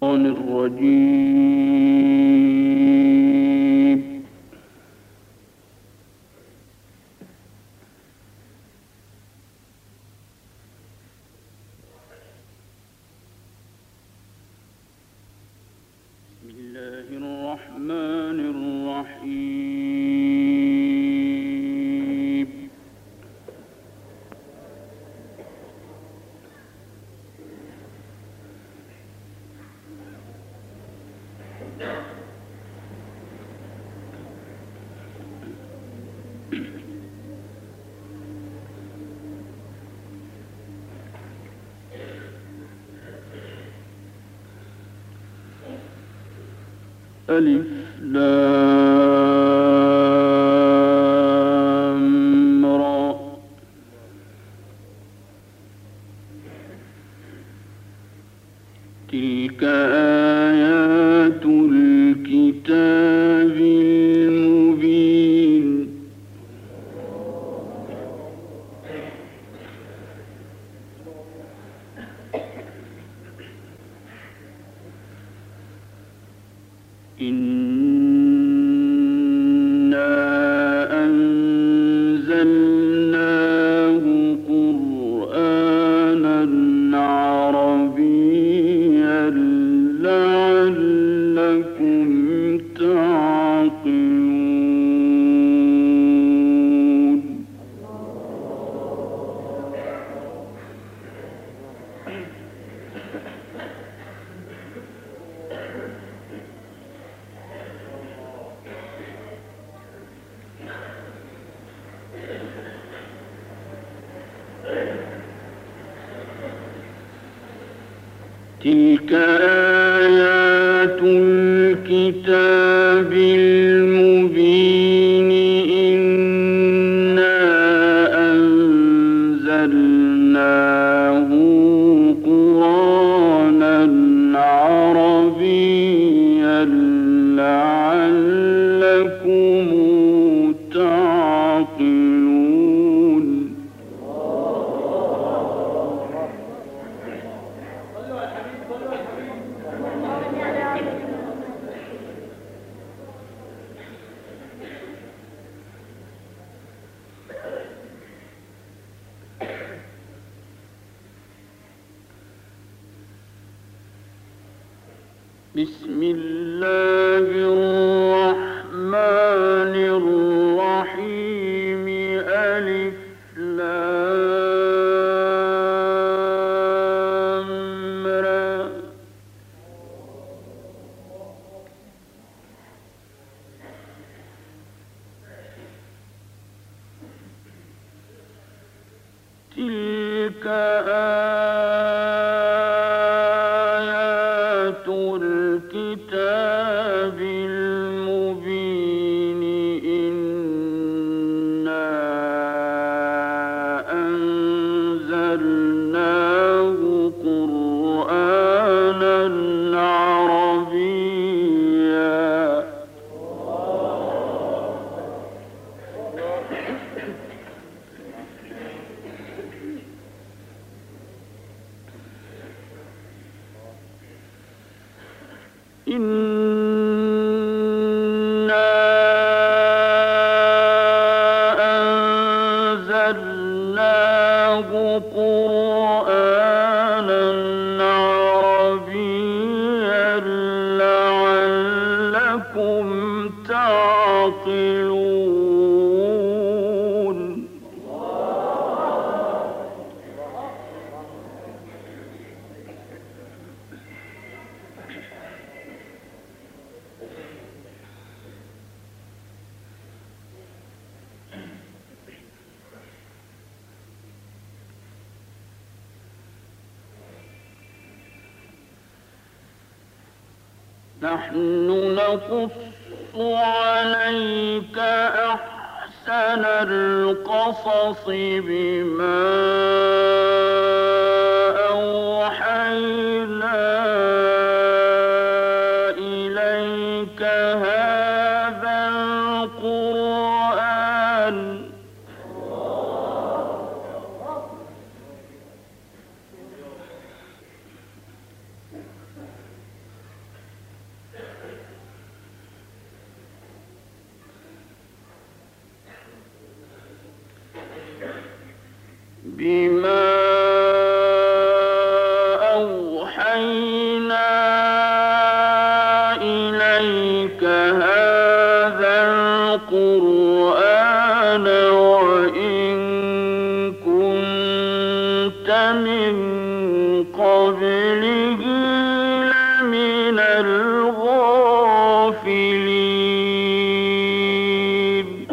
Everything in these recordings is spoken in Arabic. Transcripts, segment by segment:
الرجيم. بسم الله الرحمن الرحيم. ألف لام را. تلك آيات الكتاب المبين. إنا أنزلناه قرآنا عربيا لعلكم تعقلون. تلك آيات الكتاب المبين. إنا أنزلناه قرآنا عربيا لعلكم تعقلون. بسم الله الرحمن الرحيم. ألف لام را. تلك آيات الكتاب المبين. إنا أنزلناه قرآنا عربيا. إنا أنزلناه قرآنا عربيا لعلكم تعقلون. نحن نقص عليك أحسن القصص بما أوحينا إليك هذا القرآن. بما أوحينا إليك هذا القرآن وإن كنت من قبله لمن الغافلين.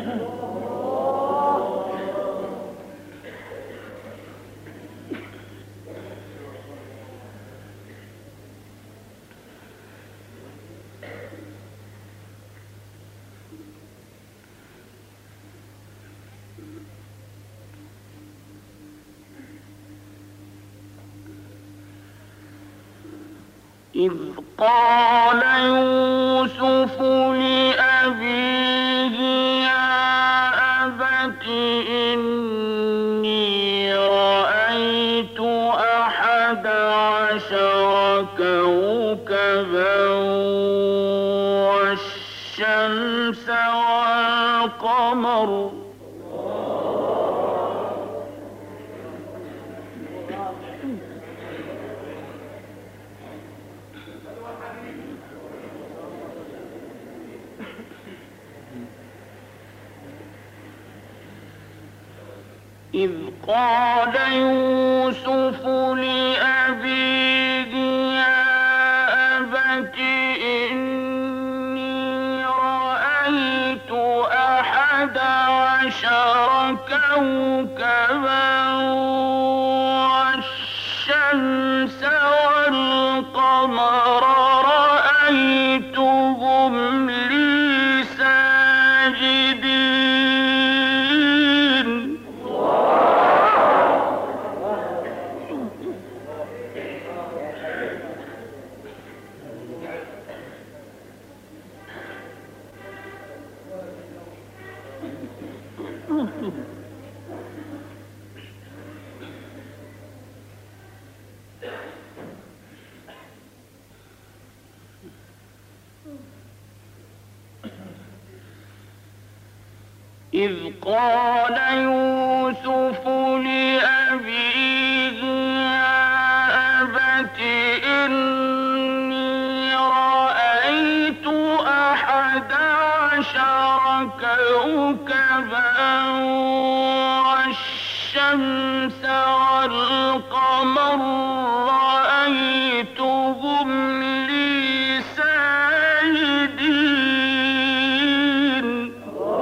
إذ قال يوسف لأبيه يا أبت إني رأيت 11 كوكبا والشمس والقمر إذ قال يوسف لأبيه يا أبت إني رأيت 11 كوكبا والشمس والقمر رأيتهم لي ساجدين. إذ قال يوسف لأبيه يا أبت إني رأيت 11 كوكبا والشمس والقمر رأيتهم لي ساجدين.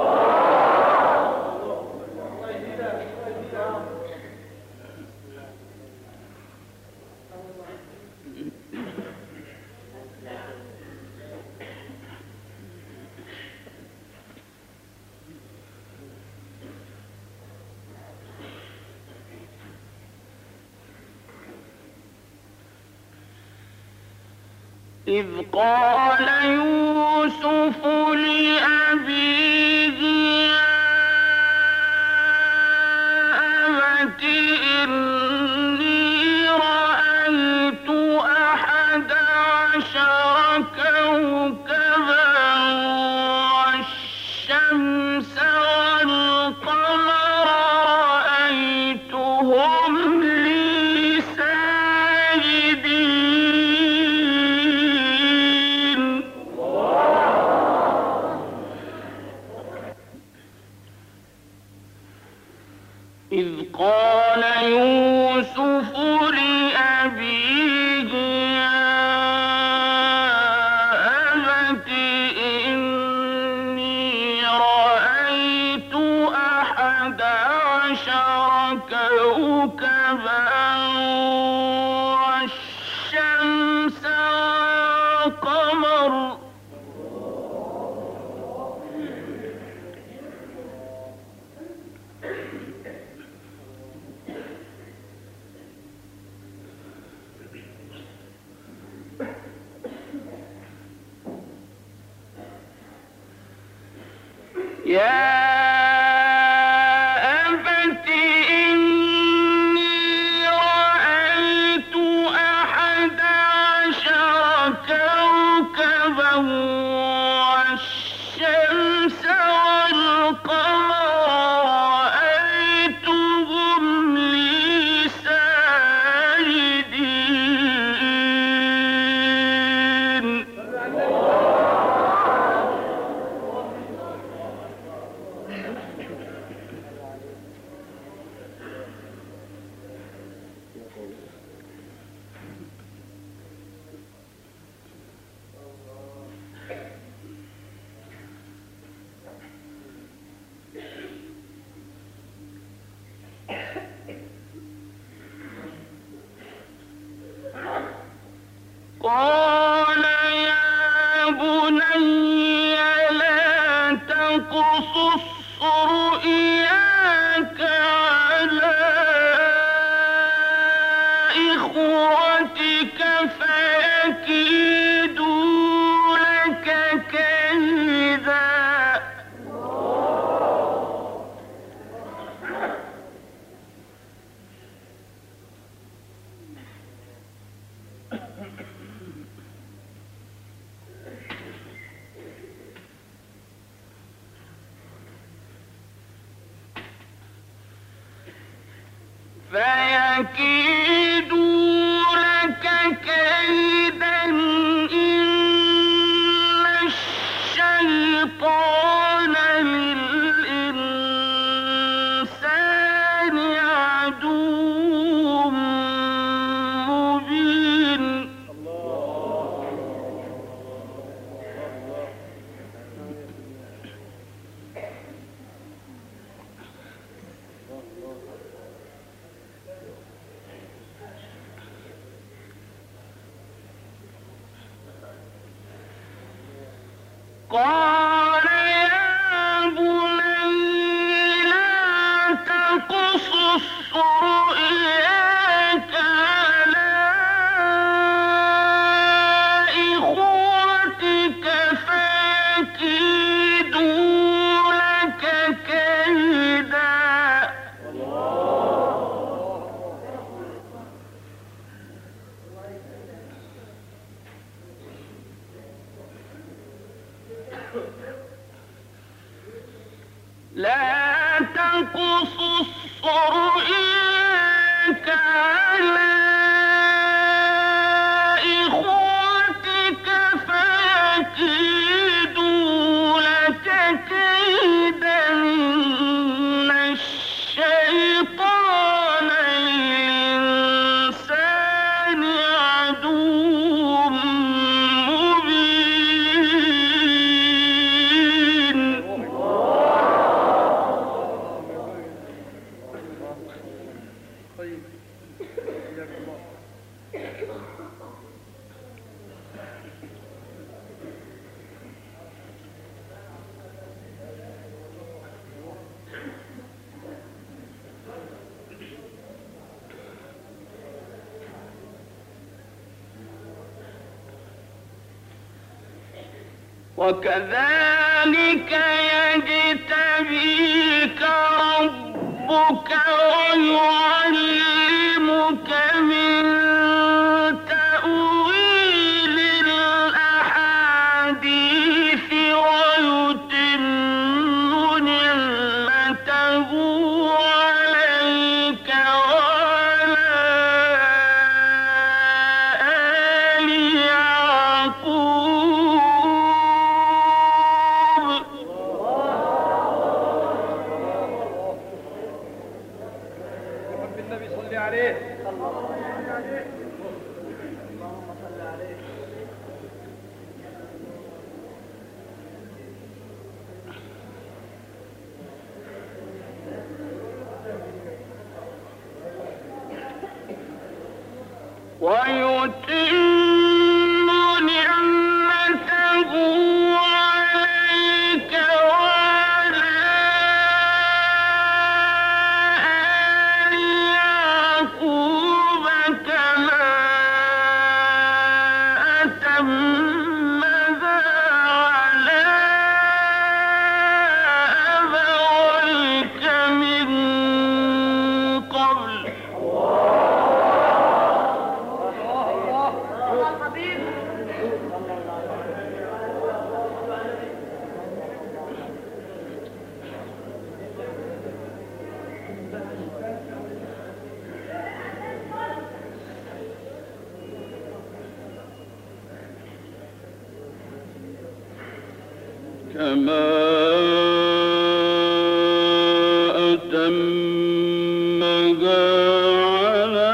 إذ قال يوسف لأبيه يا أبت إني رأيت 11 كوكبا والشمس والقمر رأيتهم لي ساجدين. إذ قال يوسف لأبيه يا أبت إني رأيت 11 كوكبا والشمس والقمر يا أبت إني رأيت 11 كوكبا والشمس والقمر رأيتهم لي قال يا بني لا تقصص رؤياك على إخوتك فيكيدوا لك كيدا. فيكيدوا لك كيدا إن الشيطان للإنسان عدو مبين. قال يا بني لا تقصص رؤياك على إخوتك فيكيدوا لك كيدا. لا تقصص رؤياك على إخوتك فيكيدوا لك كيدا إن الشيطان للإنسان عدو مبين. وكذلك يجتبيك ربك ويعلمك من تأويل الأحاديث ويتم نعمته عليك وعلى آل يعقوب. النبي صلى عليه. ويتم نعمته عليك وعلى آل يعقوب كما أتمها على أبويك من قبل. كما أتمها على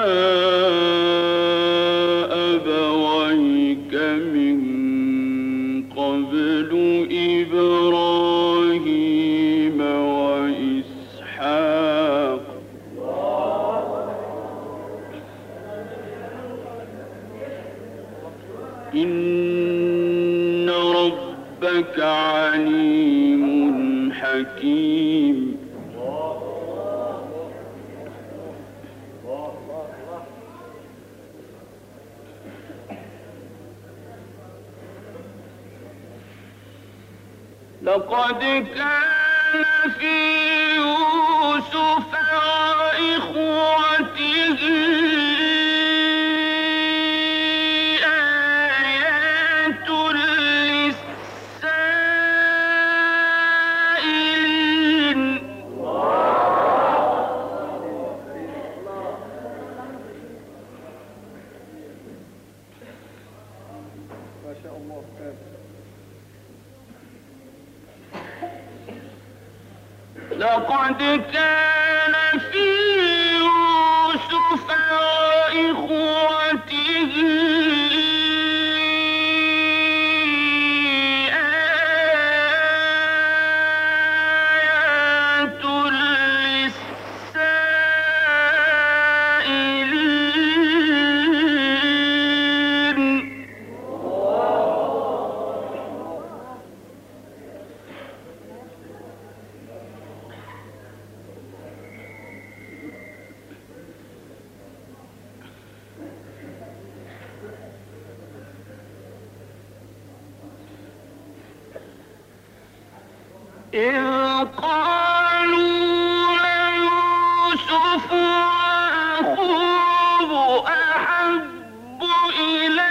أبويك من قبل إبراهيم وإسحاق إن ربك عليم حكيم. لقد كان في يوسف وإخوته آيات للسائلين. ما شاء الله. لقد كان في يوسف وإخوته آيات للسائلين. إذ قالوا ليوسف وأخوه أحب إلى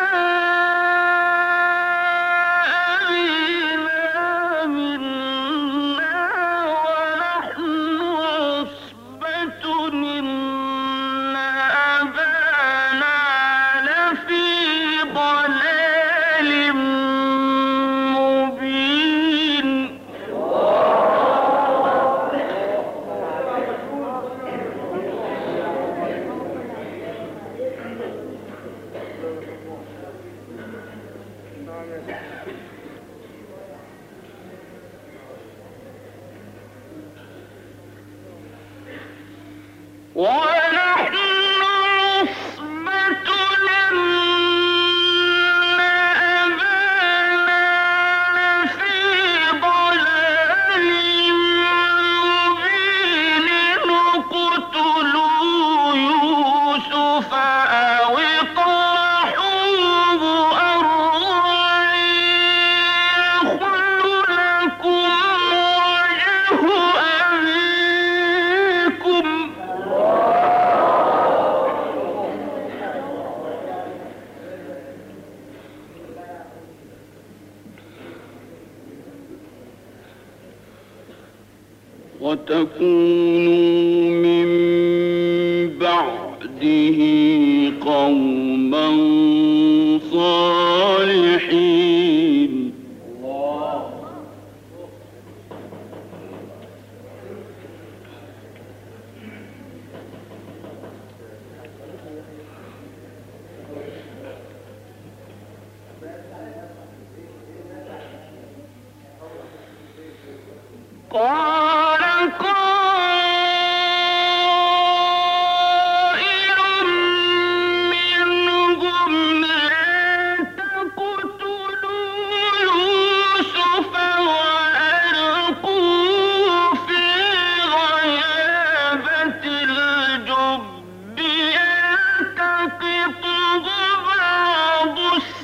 أبينا منا ونحن عصبة إن أبانا لفي ضلال مبين. ونحن عصبة إن أبانا لفي ضلال مبين. اقتلوا يوسف أو اطرحوه أرضا يخل لكم وجه أبيكم. وتكونوا من بعده قوما صالحين. قال قائل منهم لا تقتلوا يوسف وألقوه في غيابة الجب يلتقطه بعض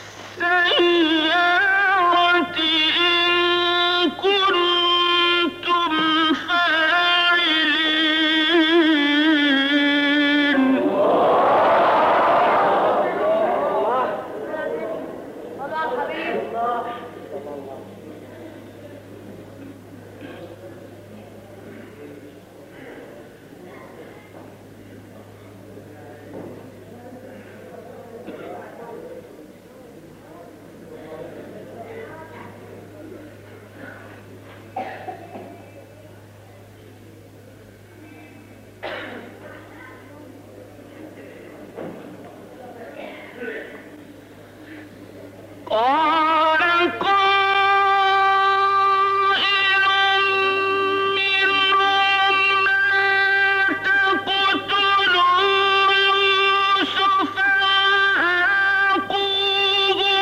السيارة إن كنتم فاعلين. قال قائل منهم لا تقتلوا يوسف وألقوه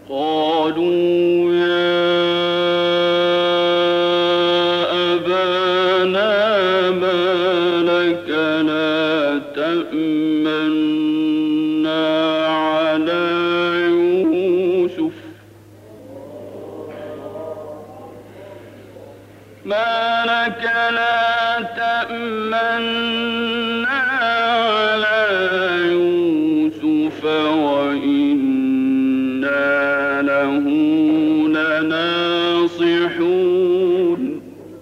قالوا يا أبانا ما لك لا تأمنا على يوسف ما لك لا تأمنا على يوسف وإنا له لناصحون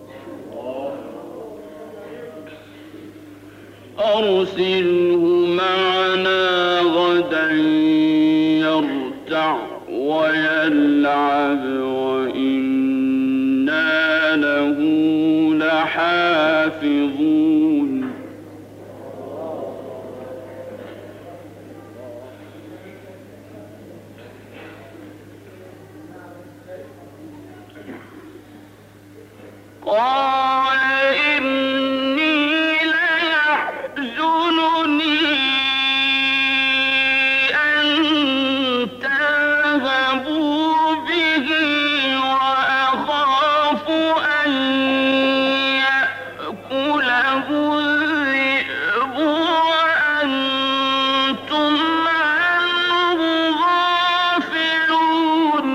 أرسله معنا غدا يرتع ويلعب وإنا له لحافظون قال إني ليحزنني أن تذهبوا به وأخاف أن يأكله الذئب وأنتم عنه غافلون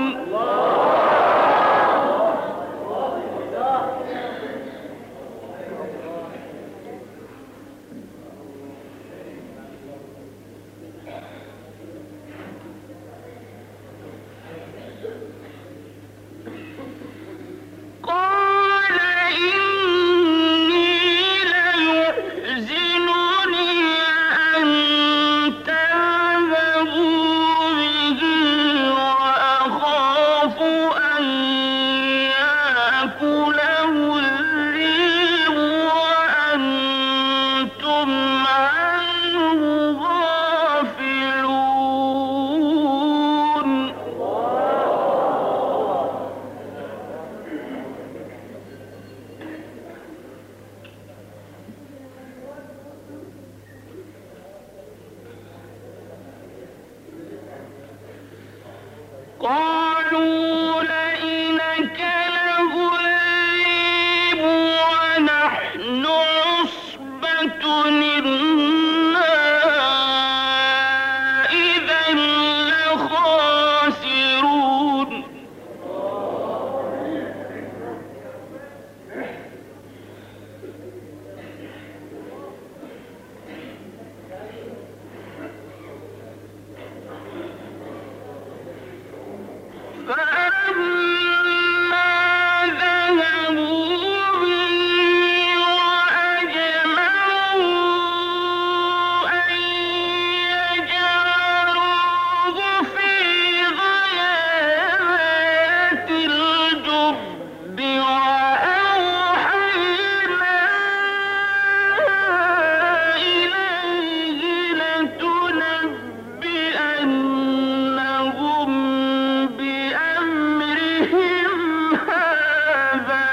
قال إني ليحزنني أن تذهبوا به وأخاف أن يأكله الذئب وأنتم عنه غافلون قالوا لئن أكله الذئب ونحن عصبة إنا إذا لخاسرون فلما ذهبوا به وأجمعوا أن يجعلوه في غيابات الجب وأوحينا إليه لتنبئنهم بأمرهم هذا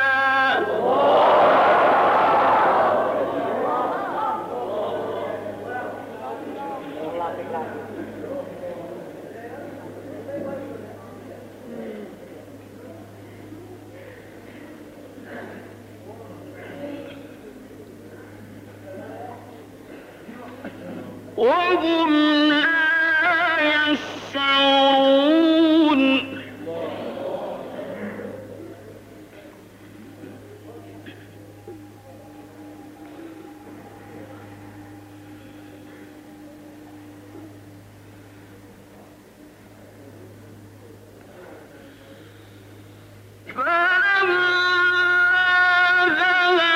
وهم لا يشعرون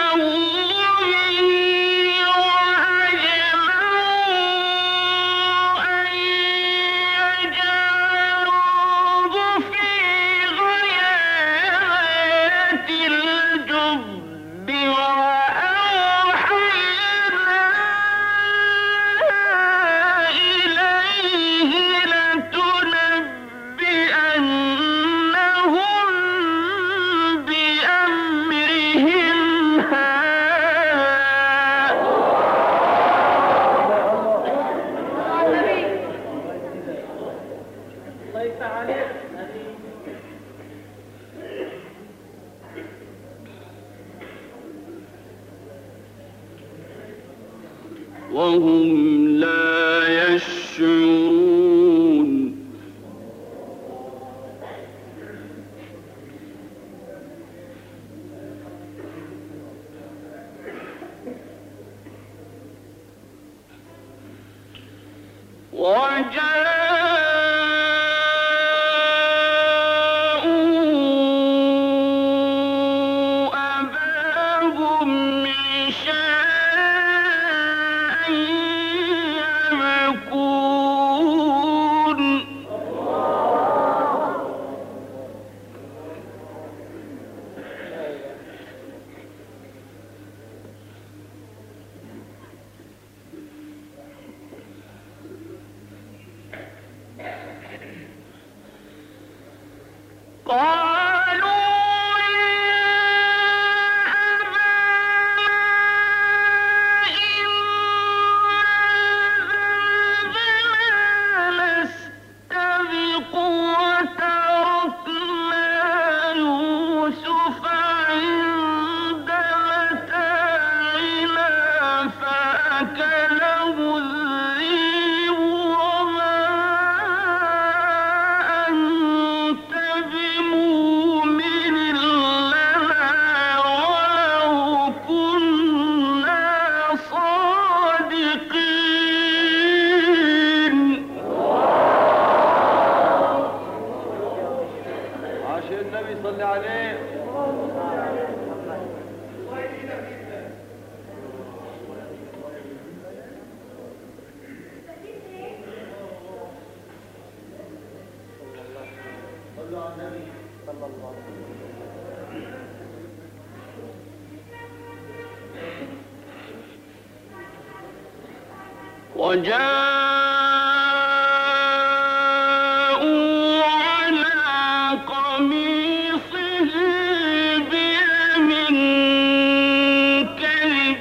فلما ذهبوا به وأجمعوا وهم لا يشعرون وجاءوا على قميصه بدم كذب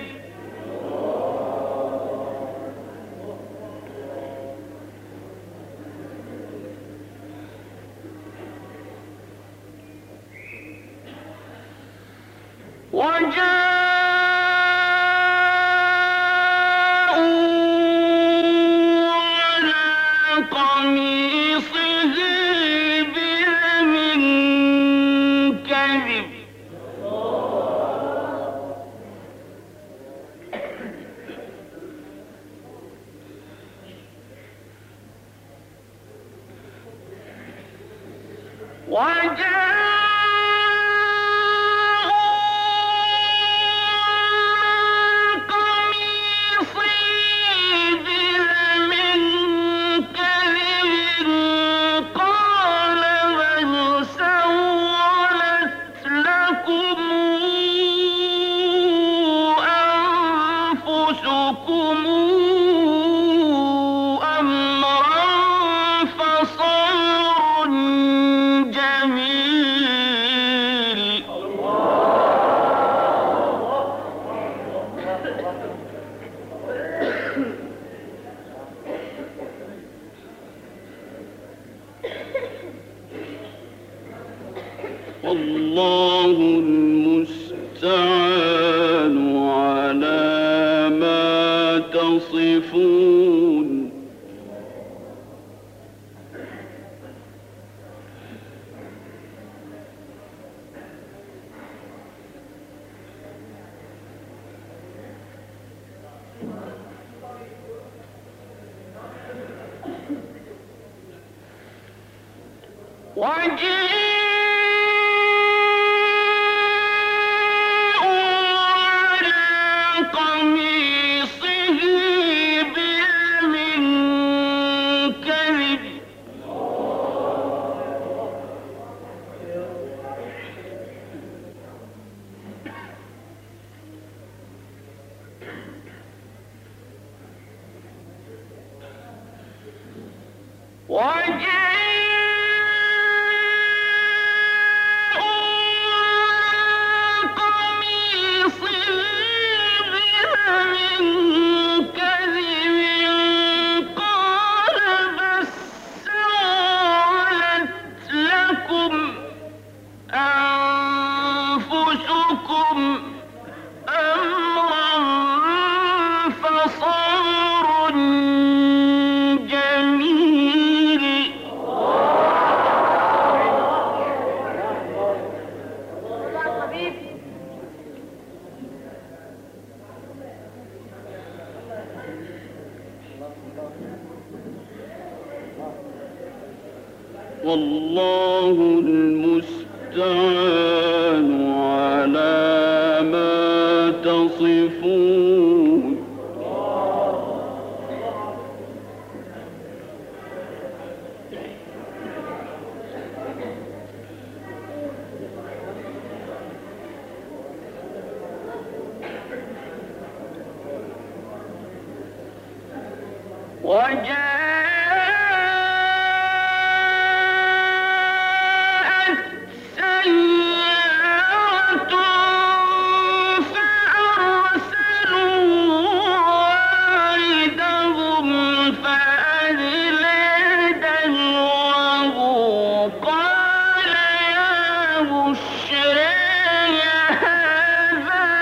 والله المستعان على ما تصفون أنفسكم أمرا قصور جميل والله المستعان على ما تصفون وجاءت سيارة فأرسلوا واردهم فأدلى دلوه قال يا بشرى هذا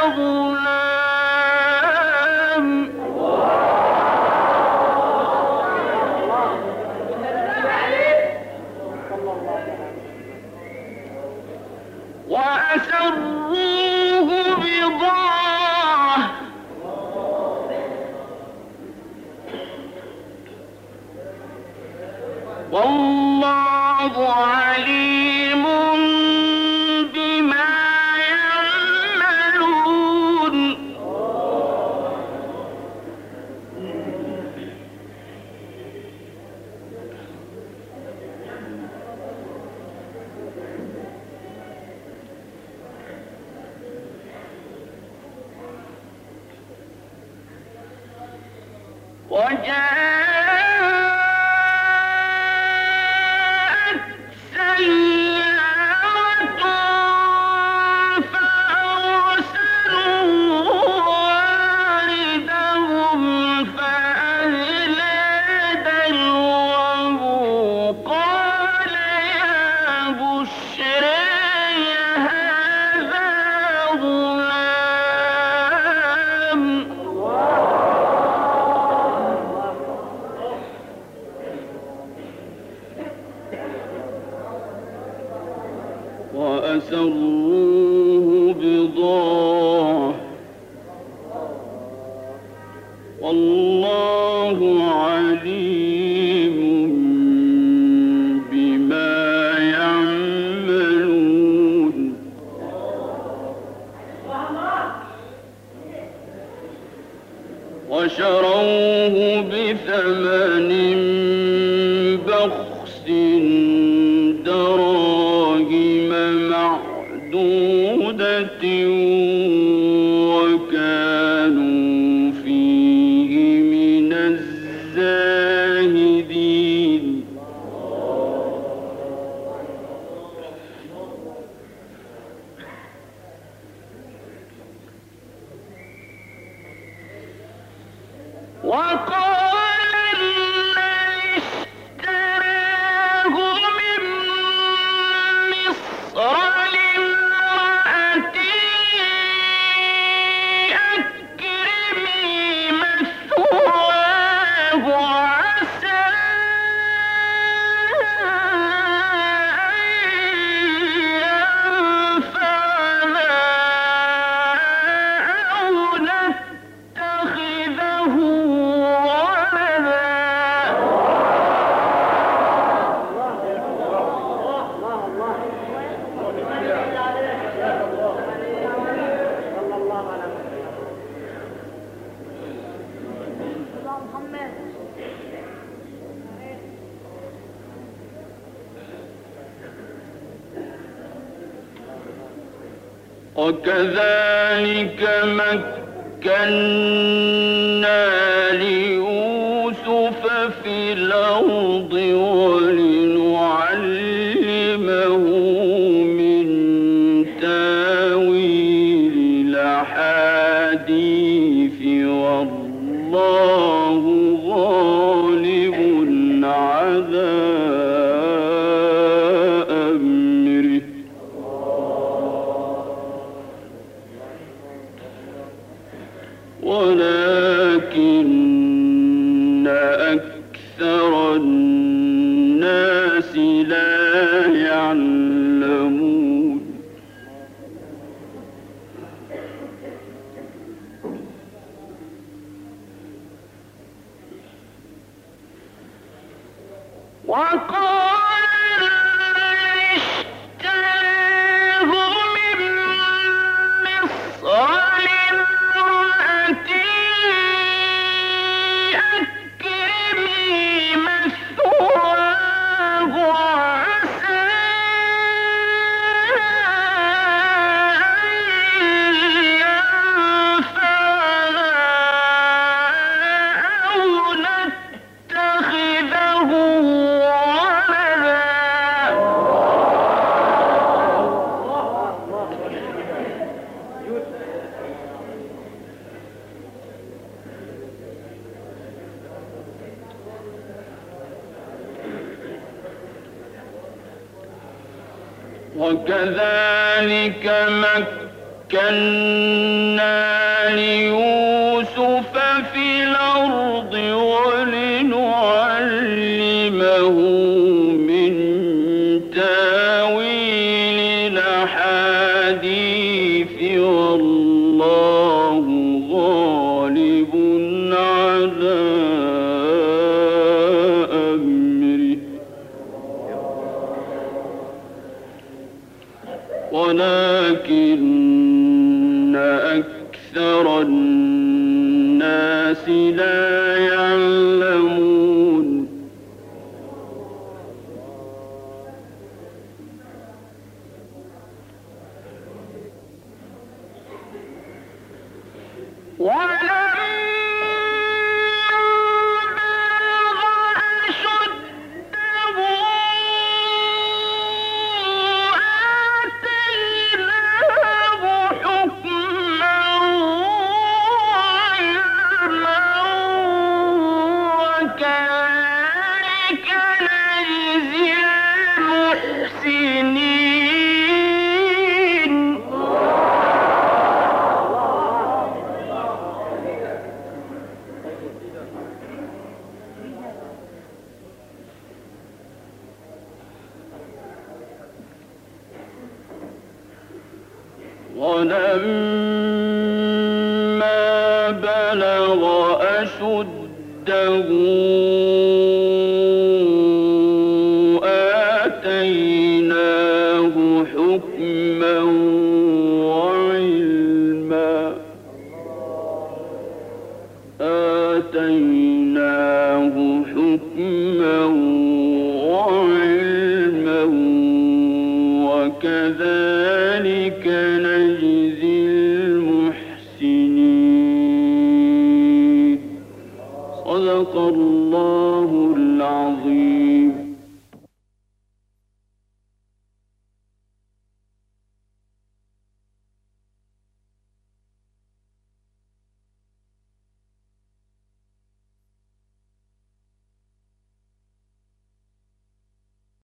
غلام وأسروه بضاعة والله عليم بما يعملون وجاءت سيارة فأرسلوا واردهم فأدلى دلوه قال يا بشرى هذا غلام وأسروه بضاعة والله عليم بما يعملون وشروه بثمن بخس دراهم معدودة وكانوا فيه من الزاهدين وقال الذي اشتراه من مصر لامرأته أكرمي مثواه عسى أن ينفعنا أو نتخذه ولدا وكذلك مكنا ليوسف في الأرض ولنعلمه من تاويل الأحاديث والله غالب على أمره ولكن ولكن أكثر الناس لا يعلمون وقال اشتراه من مصر لامرأتي أكرمي مثواه عسى أن ينفعنا أو نتخذه وكذلك مكنا ليوسف في الأرض ولنعلمه من تاويل الأحاديث والله غالب على أمره ولكن أكثر الناس لا يعلمون ولما بلغ أشده آتيناه حكما وعلما وكذلك نجزي المحسنين صدق الله العظيم.